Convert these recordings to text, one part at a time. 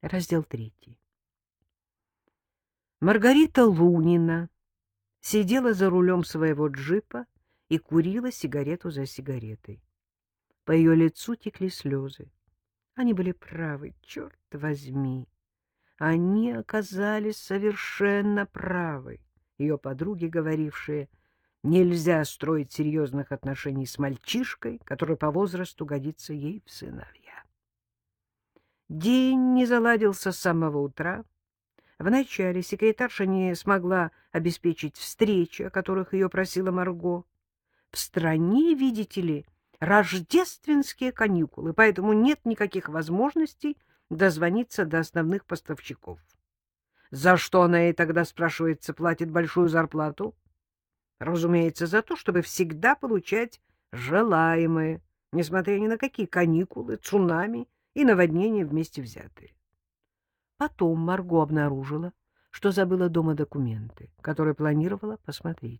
Раздел 3. Маргарита Лунина сидела за рулем своего джипа и курила сигарету за сигаретой. По ее лицу текли слезы. Они были правы, черт возьми. Они оказались совершенно правы. Ее подруги, говорившие, нельзя строить серьезных отношений с мальчишкой, который по возрасту годится ей в сыновья. День не заладился с самого утра. Вначале секретарша не смогла обеспечить встречи, о которых ее просила Марго. В стране, видите ли, рождественские каникулы, поэтому нет никаких возможностей дозвониться до основных поставщиков. За что она ей тогда, спрашивается, платит большую зарплату? Разумеется, за то, чтобы всегда получать желаемое, несмотря ни на какие каникулы, цунами и наводнения вместе взятые. Потом Марго обнаружила, что забыла дома документы, которые планировала посмотреть.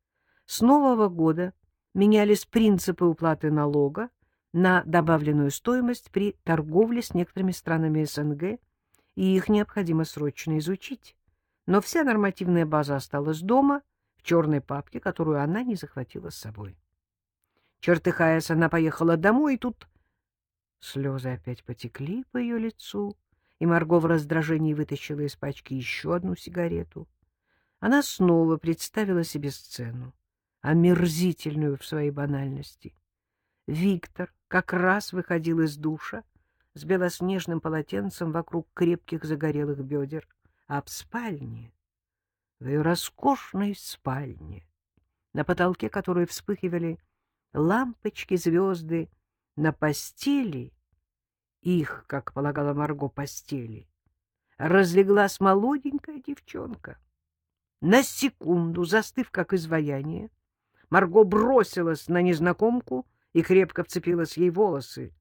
С Нового года менялись принципы уплаты налога на добавленную стоимость при торговле с некоторыми странами СНГ, и их необходимо срочно изучить. Но вся нормативная база осталась дома, в черной папке, которую она не захватила с собой. Чертыхаясь, она поехала домой, и тут слезы опять потекли по ее лицу, и Марго в раздражении вытащила из пачки еще одну сигарету. Она снова представила себе сцену, омерзительную в своей банальности. Виктор как раз выходил из душа с белоснежным полотенцем вокруг крепких загорелых бедер, а в спальне, в ее роскошной спальне, на потолке которой вспыхивали лампочки, звезды, на постели, их, как полагала Марго, постели, разлеглась молоденькая девчонка. На секунду, застыв как изваяние, Марго бросилась на незнакомку и крепко вцепилась ей в волосы.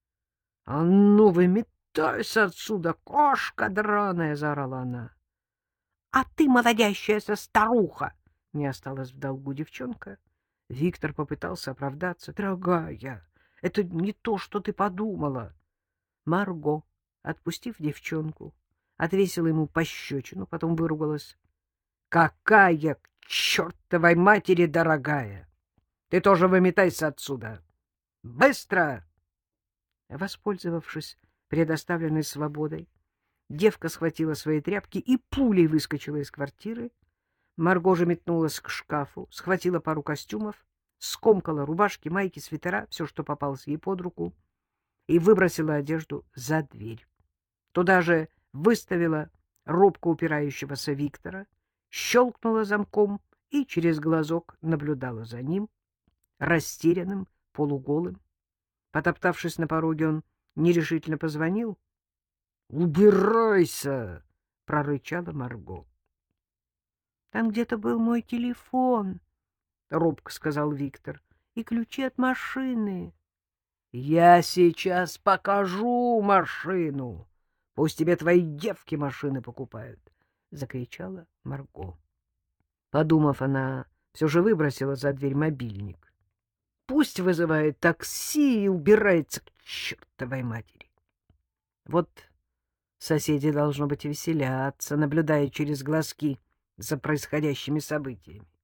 — А ну, выметайся отсюда, кошка драная! — заорала она. — А ты, молодящаяся старуха! — не осталась в долгу девчонка. Виктор попытался оправдаться. — Дорогая, это не то, что ты подумала. Марго, отпустив девчонку, отвесила ему пощечину, потом выругалась. — Какая к чертовой матери дорогая! Ты тоже выметайся отсюда! Быстро! Воспользовавшись предоставленной свободой, девка схватила свои тряпки и пулей выскочила из квартиры. Марго же метнулась к шкафу, схватила пару костюмов, скомкала рубашки, майки, свитера, все, что попалось ей под руку, и выбросила одежду за дверь. Туда же выставила робко упирающегося Виктора, щелкнула замком и через глазок наблюдала за ним, растерянным, полуголым. Потоптавшись на пороге, он нерешительно позвонил. — Убирайся! — прорычала Марго. — Там где-то был мой телефон, — робко сказал Виктор, — и ключи от машины. — Я сейчас покажу машину. Пусть тебе твои девки машины покупают, — закричала Марго. Подумав, она все же выбросила за дверь мобильник. Пусть вызывает такси и убирается к чертовой матери. Вот соседи, должно быть, веселятся, наблюдая через глазки за происходящими событиями.